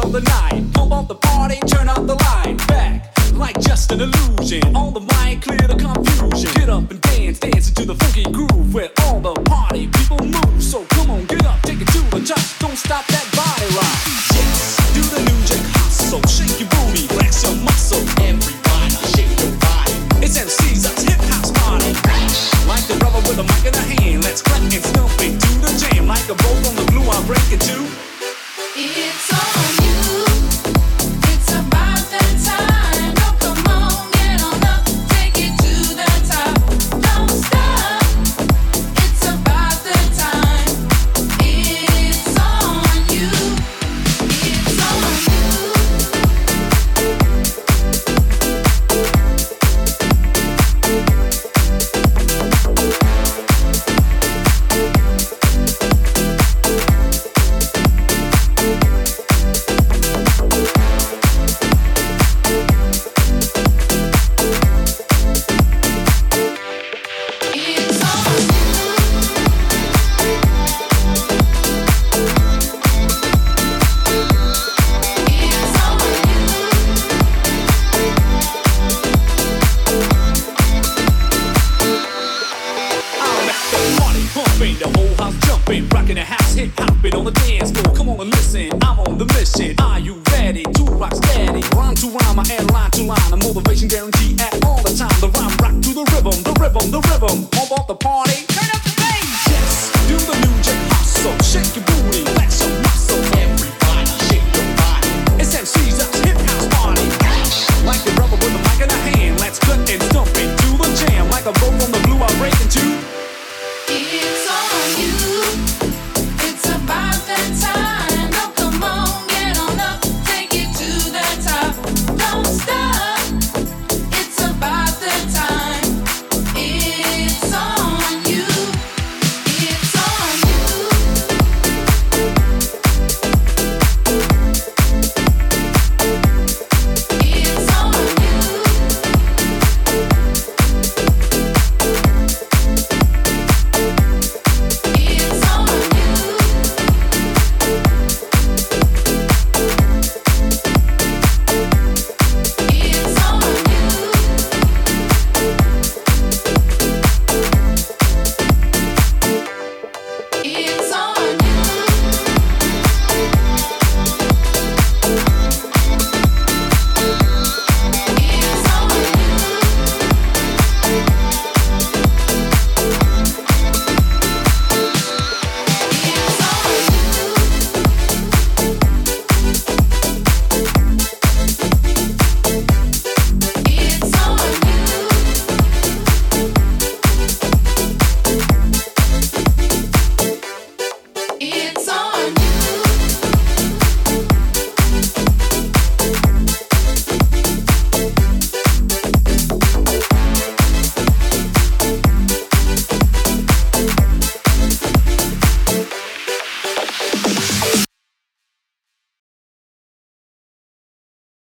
of the night. Pump up the party, turn up the light. Back, like just an illusion. On the mic, clear the confusion. Get up and dance, dance into the funky groove where all the party people move. So come on, get up, take it to the top. Don't stop that body rock. Yes, do the new jack hustle. Shake your booty, flex your muscle. Everybody, shake your body. It's MC's hip house party. Like the rubber with a mic in a hand. Let's clap and stomp it to the jam. Like a bolt on the blue, I'll break it too. It's on you. It's about that time. Oh, come on, get on up, take it to the top. Don't stop. It's about the time. It's on you. It's on you. It's on you. It's on you. I'm at the party pumping, the whole house jumping, rocking the house, hip hopping on the dance floor. Come on and listen, I'm on the mission. Are you ready to rock steady? Rhyme to rhyme, I add line to line. A motivation guarantee at all the time. The rhyme rock to the rhythm, the rhythm, the rhythm. Pump up the party, turn up the